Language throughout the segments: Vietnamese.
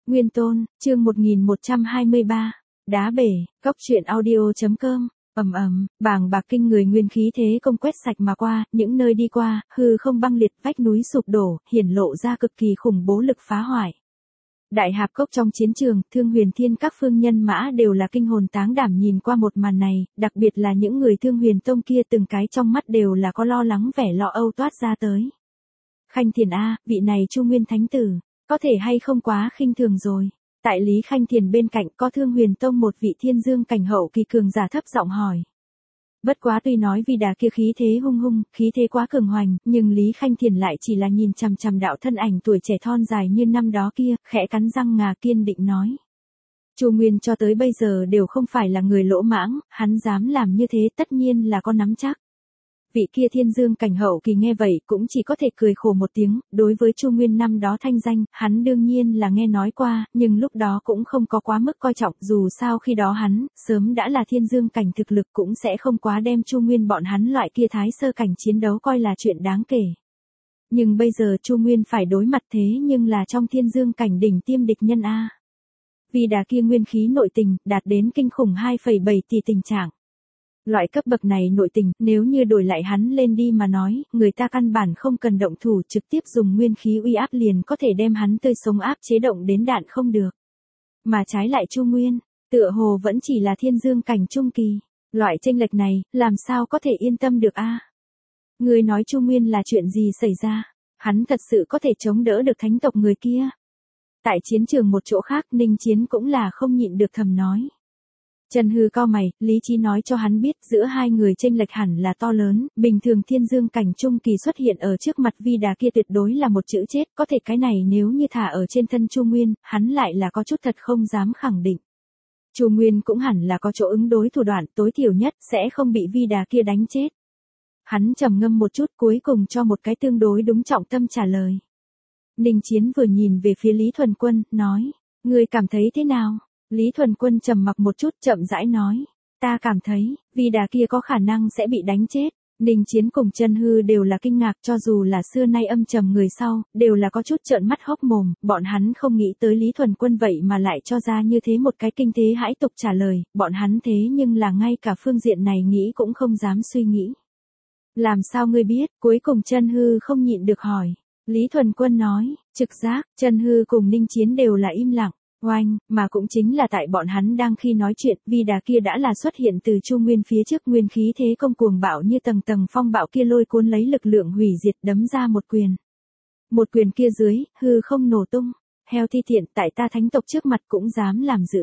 Nguyên Tôn, chương 1123, Đá bể, Cốc truyện audio.com, bàng bạc kinh người nguyên khí thế công quét sạch mà qua, những nơi đi qua, hư không băng liệt, vách núi sụp đổ, hiển lộ ra cực kỳ khủng bố lực phá hoại. Đại hạp cốc trong chiến trường, Thương Huyền Thiên các phương nhân mã đều là kinh hồn táng đảm nhìn qua một màn này, đặc biệt là những người Thương Huyền Tông kia từng cái trong mắt đều là có lo lắng vẻ lo âu toát ra tới. Khanh Thiền A, vị này Chu Nguyên Thánh Tử, có thể hay không quá khinh thường rồi. Tại Lý Khanh Thiền bên cạnh có Thương Huyền Tông một vị thiên dương cảnh hậu kỳ cường giả thấp giọng hỏi. Bất quá tuy nói vì đà kia khí thế hung hung, khí thế quá cường hoành, nhưng Lý Khanh Thiền lại chỉ là nhìn chằm chằm đạo thân ảnh tuổi trẻ thon dài như năm đó kia, khẽ cắn răng ngà kiên định nói. Chu Nguyên cho tới bây giờ đều không phải là người lỗ mãng, hắn dám làm như thế tất nhiên là có nắm chắc. Vị kia thiên dương cảnh hậu kỳ nghe vậy cũng chỉ có thể cười khổ một tiếng, đối với Chu Nguyên năm đó thanh danh, hắn đương nhiên là nghe nói qua, nhưng lúc đó cũng không có quá mức coi trọng, dù sao khi đó hắn, sớm đã là thiên dương cảnh thực lực cũng sẽ không quá đem Chu Nguyên bọn hắn loại kia thái sơ cảnh chiến đấu coi là chuyện đáng kể. Nhưng bây giờ Chu Nguyên phải đối mặt thế nhưng là trong thiên dương cảnh đỉnh tiêm địch nhân A. Vì đà kia nguyên khí nội tình, đạt đến kinh khủng 2,7 tỷ tình trạng. Loại cấp bậc này nội tình, nếu như đổi lại hắn lên đi mà nói, người ta căn bản không cần động thủ trực tiếp dùng nguyên khí uy áp liền có thể đem hắn tươi sống áp chế động đến đạn không được. Mà trái lại Chu Nguyên, tựa hồ vẫn chỉ là thiên dương cảnh trung kỳ. Loại chênh lệch này, làm sao có thể yên tâm được a? Người nói Chu Nguyên là chuyện gì xảy ra? Hắn thật sự có thể chống đỡ được thánh tộc người kia? Tại chiến trường một chỗ khác Ninh Chiến cũng là không nhịn được thầm nói. Trần Hư cau mày, lý trí nói cho hắn biết giữa hai người chênh lệch hẳn là to lớn, bình thường thiên dương cảnh trung kỳ xuất hiện ở trước mặt vi đà kia tuyệt đối là một chữ chết, có thể cái này nếu như thả ở trên thân Chu Nguyên, hắn lại là có chút thật không dám khẳng định. Chu Nguyên cũng hẳn là có chỗ ứng đối thủ đoạn tối thiểu nhất sẽ không bị vi đà kia đánh chết. Hắn trầm ngâm một chút cuối cùng cho một cái tương đối đúng trọng tâm trả lời. Ninh Chiến vừa nhìn về phía Lý Thuần Quân, nói, ngươi cảm thấy thế nào? Lý Thuần Quân trầm mặc một chút chậm rãi nói, ta cảm thấy, vì đà kia có khả năng sẽ bị đánh chết. Ninh Chiến cùng Trần Hư đều là kinh ngạc cho dù là xưa nay âm trầm người sau, đều là có chút trợn mắt hốc mồm, bọn hắn không nghĩ tới Lý Thuần Quân vậy mà lại cho ra như thế một cái kinh thế hãi tục trả lời, bọn hắn thế nhưng là ngay cả phương diện này nghĩ cũng không dám suy nghĩ. Làm sao ngươi biết, cuối cùng Trần Hư không nhịn được hỏi. Lý Thuần Quân nói, trực giác, Trần Hư cùng Ninh Chiến đều là im lặng. Oanh, mà cũng chính là tại bọn hắn đang khi nói chuyện, vì đà kia đã là xuất hiện từ Chu Nguyên phía trước nguyên khí thế công cuồng bạo như tầng tầng phong bạo kia lôi cuốn lấy lực lượng hủy diệt đấm ra một quyền. Một quyền kia dưới, hư không nổ tung, heo thi thiện tại ta thánh tộc trước mặt cũng dám làm dữ.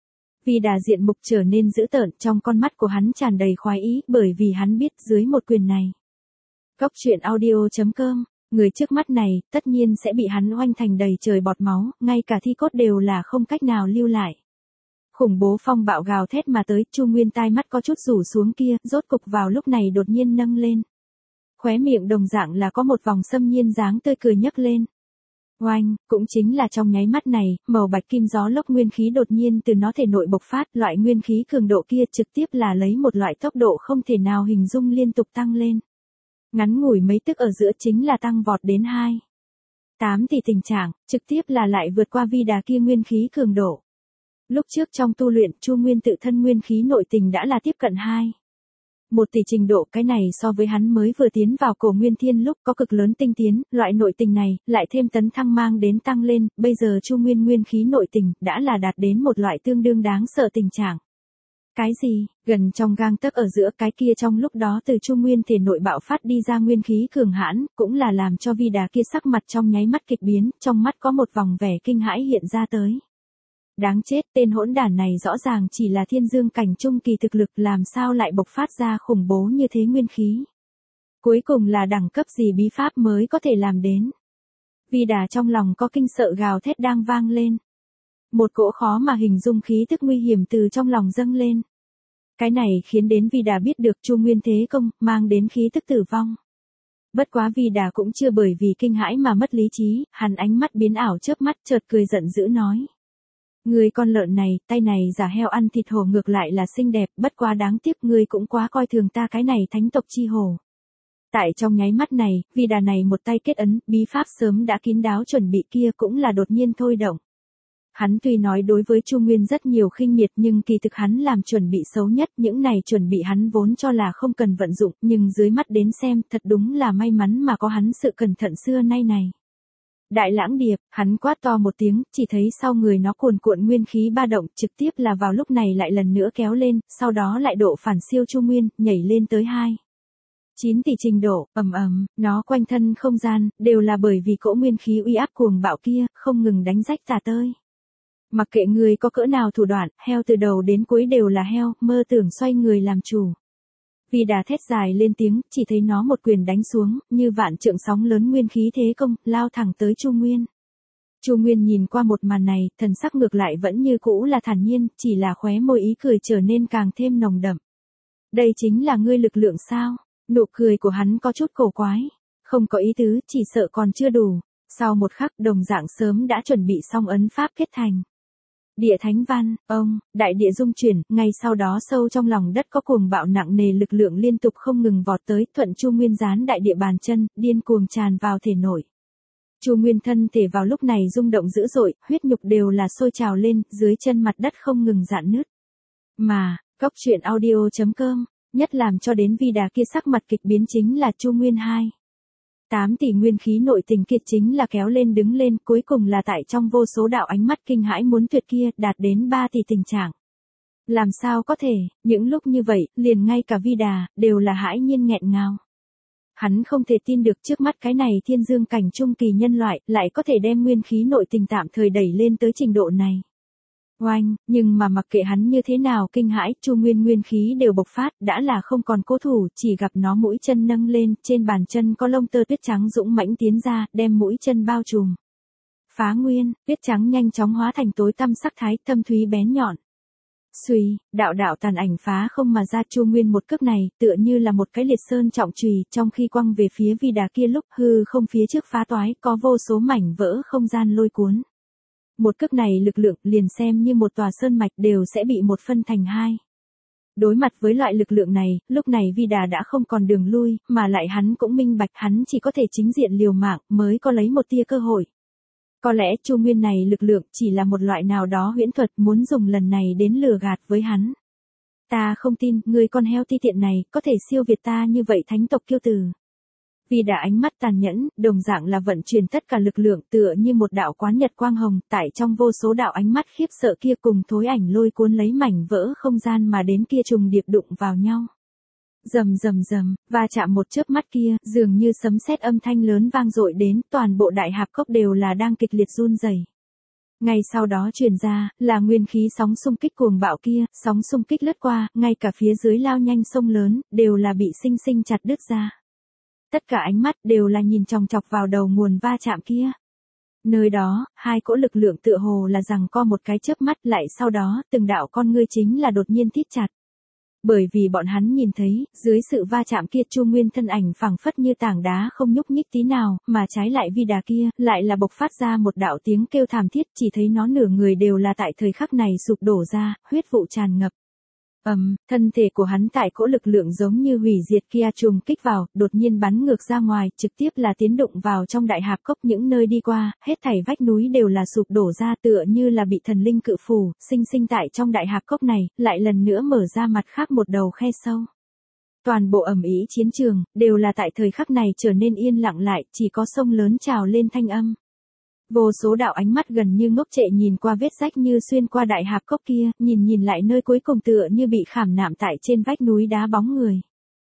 Vì đà diện mục trở nên dữ tợn trong con mắt của hắn tràn đầy khoái ý bởi vì hắn biết dưới một quyền này. Cốc truyện audio.com. Người trước mắt này, tất nhiên sẽ bị hắn oanh thành đầy trời bọt máu, ngay cả thi cốt đều là không cách nào lưu lại. Khủng bố phong bạo gào thét mà tới, Chu Nguyên tai mắt có chút rủ xuống kia, rốt cục vào lúc này đột nhiên nâng lên. Khóe miệng đồng dạng là có một vòng xâm nhiên dáng tươi cười nhấc lên. Oanh, cũng chính là trong nháy mắt này, màu bạch kim gió lốc nguyên khí đột nhiên từ nó thể nội bộc phát, loại nguyên khí cường độ kia trực tiếp là lấy một loại tốc độ không thể nào hình dung liên tục tăng lên. Ngắn ngủi mấy tức ở giữa chính là tăng vọt đến 2,8 tỷ tình trạng, trực tiếp là lại vượt qua vi đà kia nguyên khí cường độ. Lúc trước trong tu luyện Chu Nguyên tự thân nguyên khí nội tình đã là tiếp cận 1 tỷ trình độ, cái này so với hắn mới vừa tiến vào cổ Nguyên Thiên lúc có cực lớn tinh tiến, loại nội tình này, lại thêm tấn thăng mang đến tăng lên, bây giờ Chu Nguyên nguyên khí nội tình đã là đạt đến một loại tương đương đáng sợ tình trạng. Cái gì, gần trong gang tấc ở giữa cái kia trong lúc đó từ Chu Nguyên thể nội bạo phát đi ra nguyên khí cường hãn, cũng là làm cho vi đà kia sắc mặt trong nháy mắt kịch biến, trong mắt có một vòng vẻ kinh hãi hiện ra tới. Đáng chết, tên hỗn đản này rõ ràng chỉ là thiên dương cảnh trung kỳ thực lực làm sao lại bộc phát ra khủng bố như thế nguyên khí. Cuối cùng là đẳng cấp gì bí pháp mới có thể làm đến. Vi đà trong lòng có kinh sợ gào thét đang vang lên. Một cỗ khó mà hình dung khí tức nguy hiểm từ trong lòng dâng lên. Cái này khiến đến Vi Đà biết được Chu Nguyên thế công, mang đến khí tức tử vong. Bất quá Vi Đà cũng chưa bởi vì kinh hãi mà mất lý trí, hắn ánh mắt biến ảo chớp mắt chợt cười giận dữ nói. Người con lợn này, tay này giả heo ăn thịt hổ ngược lại là xinh đẹp, bất quá đáng tiếc ngươi cũng quá coi thường ta cái này thánh tộc chi hổ. Tại trong nháy mắt này, Vi Đà này một tay kết ấn, bí pháp sớm đã kín đáo chuẩn bị kia cũng là đột nhiên thôi động. Hắn tuy nói đối với Chu Nguyên rất nhiều khinh miệt nhưng kỳ thực hắn làm chuẩn bị xấu nhất, những này chuẩn bị hắn vốn cho là không cần vận dụng, nhưng dưới mắt đến xem, thật đúng là may mắn mà có hắn sự cẩn thận xưa nay này. Đại Lãng Điệp, hắn quát to một tiếng, chỉ thấy sau người nó cuồn cuộn nguyên khí ba động, trực tiếp là vào lúc này lại lần nữa kéo lên, sau đó lại độ phản siêu Chu Nguyên, nhảy lên tới 9 tỷ trình độ, nó quanh thân không gian, đều là bởi vì cỗ nguyên khí uy áp cuồng bạo kia, không ngừng đánh rách tả tơi. Mặc kệ người có cỡ nào thủ đoạn, heo từ đầu đến cuối đều là heo, mơ tưởng xoay người làm chủ. Vì đà thét dài lên tiếng, chỉ thấy nó một quyền đánh xuống, như vạn trượng sóng lớn nguyên khí thế công, lao thẳng tới Chu Nguyên. Chu Nguyên nhìn qua một màn này, thần sắc ngược lại vẫn như cũ là thản nhiên, chỉ là khóe môi ý cười trở nên càng thêm nồng đậm. Đây chính là ngươi lực lượng sao? Nụ cười của hắn có chút cổ quái, không có ý tứ, chỉ sợ còn chưa đủ. Sau một khắc, đồng dạng sớm đã chuẩn bị xong ấn pháp kết thành. Địa Thánh Văn, đại địa rung chuyển, ngay sau đó sâu trong lòng đất có cuồng bạo nặng nề lực lượng liên tục không ngừng vọt tới, thuận Chu Nguyên gián đại địa bàn chân, điên cuồng tràn vào thể nội. Chu Nguyên thân thể vào lúc này rung động dữ dội, huyết nhục đều là sôi trào lên, dưới chân mặt đất không ngừng rạn nứt. Mà, Cóc Truyện Audio.com, nhất làm cho đến Vi Đà kia sắc mặt kịch biến chính là Chu Nguyên 8 tỷ nguyên khí nội tình kia chính là kéo lên đứng lên, cuối cùng là tại trong vô số đạo ánh mắt kinh hãi muốn tuyệt kia, đạt đến 3 tỷ tình trạng. Làm sao có thể, những lúc như vậy, liền ngay cả Vi Đà, đều là hãi nhiên nghẹn ngào. Hắn không thể tin được trước mắt cái này thiên dương cảnh trung kỳ nhân loại, lại có thể đem nguyên khí nội tình tạm thời đẩy lên tới trình độ này. Oanh, nhưng mà mặc kệ hắn như thế nào kinh hãi, Chu Nguyên nguyên khí đều bộc phát, đã là không còn cố thủ, chỉ gặp nó mũi chân nâng lên, trên bàn chân có lông tơ tuyết trắng dũng mãnh tiến ra, đem mũi chân bao trùm. Phá nguyên, tuyết trắng nhanh chóng hóa thành tối tăm sắc thái, thâm thúy bén nhọn. Xuy, đạo đạo tàn ảnh phá không mà ra. Chu Nguyên một cước này, tựa như là một cái liệt sơn trọng chùy, trong khi quăng về phía Vi Đà kia lúc hư không phía trước phá toái, có vô số mảnh vỡ không gian lôi cuốn. Một cước này lực lượng liền xem như một tòa sơn mạch đều sẽ bị một phân thành hai. Đối mặt với loại lực lượng này, lúc này Vi Đà đã không còn đường lui, mà lại hắn cũng minh bạch hắn chỉ có thể chính diện liều mạng mới có lấy một tia cơ hội. Có lẽ Chu Nguyên này lực lượng chỉ là một loại nào đó huyễn thuật muốn dùng lần này đến lừa gạt với hắn. Ta không tin, người con heo ti tiện này, có thể siêu việt ta như vậy thánh tộc kiêu tử. Vi Đà ánh mắt tàn nhẫn, đồng dạng là vận chuyển tất cả lực lượng tựa như một đạo quán nhật quang hồng, tại trong vô số đạo ánh mắt khiếp sợ kia cùng thối ảnh lôi cuốn lấy mảnh vỡ không gian mà đến kia trùng điệp đụng vào nhau. Rầm rầm rầm, va chạm một chớp mắt kia, dường như sấm sét âm thanh lớn vang dội đến, toàn bộ đại hạp cốc đều là đang kịch liệt run rẩy. Ngay sau đó truyền ra, là nguyên khí sóng xung kích cuồng bạo kia, sóng xung kích lướt qua, ngay cả phía dưới lao nhanh sông lớn, đều là bị sinh sinh chặt đứt ra. Tất cả ánh mắt đều là nhìn chòng chọc vào đầu nguồn va chạm kia. Nơi đó, hai cỗ lực lượng tựa hồ là giằng co một cái chớp mắt, lại sau đó, từng đạo con ngươi chính là đột nhiên thít chặt. Bởi vì bọn hắn nhìn thấy, dưới sự va chạm kia Chu Nguyên thân ảnh phẳng phất như tảng đá không nhúc nhích tí nào, mà trái lại Vi Đà kia, lại là bộc phát ra một đạo tiếng kêu thảm thiết, chỉ thấy nó nửa người đều là tại thời khắc này sụp đổ ra, huyết vụ tràn ngập. Thân thể của hắn tại cỗ lực lượng giống như hủy diệt kia trùng kích vào, đột nhiên bắn ngược ra ngoài, trực tiếp là tiến đụng vào trong đại hạp cốc, những nơi đi qua, hết thảy vách núi đều là sụp đổ ra, tựa như là bị thần linh cự phủ, sinh sinh tại trong đại hạp cốc này, lại lần nữa mở ra mặt khác một đầu khe sâu. Toàn bộ ầm ĩ chiến trường, đều là tại thời khắc này trở nên yên lặng lại, chỉ có sông lớn trào lên thanh âm. Vô số đạo ánh mắt gần như ngốc trệ nhìn qua vết rách như xuyên qua đại hạp cốc kia, nhìn lại nơi cuối cùng tựa như bị khảm nạm tại trên vách núi đá bóng người.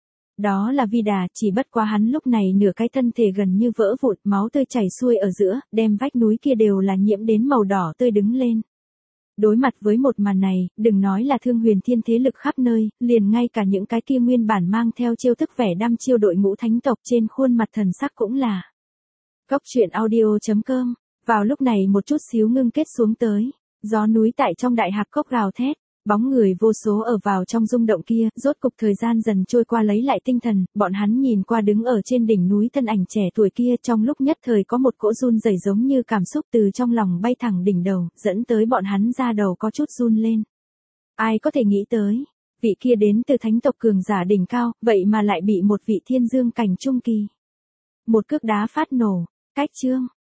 Đó là Vi Đà, chỉ bất quá hắn lúc này nửa cái thân thể gần như vỡ vụn, máu tươi chảy xuôi ở giữa, đem vách núi kia đều là nhiễm đến màu đỏ tươi đứng lên. Đối mặt với một màn này, đừng nói là Thương Huyền Thiên thế lực khắp nơi, liền ngay cả những cái kia nguyên bản mang theo chiêu thức vẻ đăm chiêu đội ngũ thánh tộc trên khuôn mặt thần sắc cũng là. Cóc Truyện Audio.com. Vào lúc này một chút xíu ngưng kết xuống tới, gió núi tại trong đại hạp cốc gào thét, bóng người vô số ở vào trong rung động kia, rốt cục thời gian dần trôi qua lấy lại tinh thần, bọn hắn nhìn qua đứng ở trên đỉnh núi thân ảnh trẻ tuổi kia, trong lúc nhất thời có một cỗ run rẩy giống như cảm xúc từ trong lòng bay thẳng đỉnh đầu, dẫn tới bọn hắn da đầu có chút run lên. Ai có thể nghĩ tới, vị kia đến từ thánh tộc cường giả đỉnh cao, vậy mà lại bị một vị thiên dương cảnh trung kỳ. Một cước đá phát nổ, cách chương.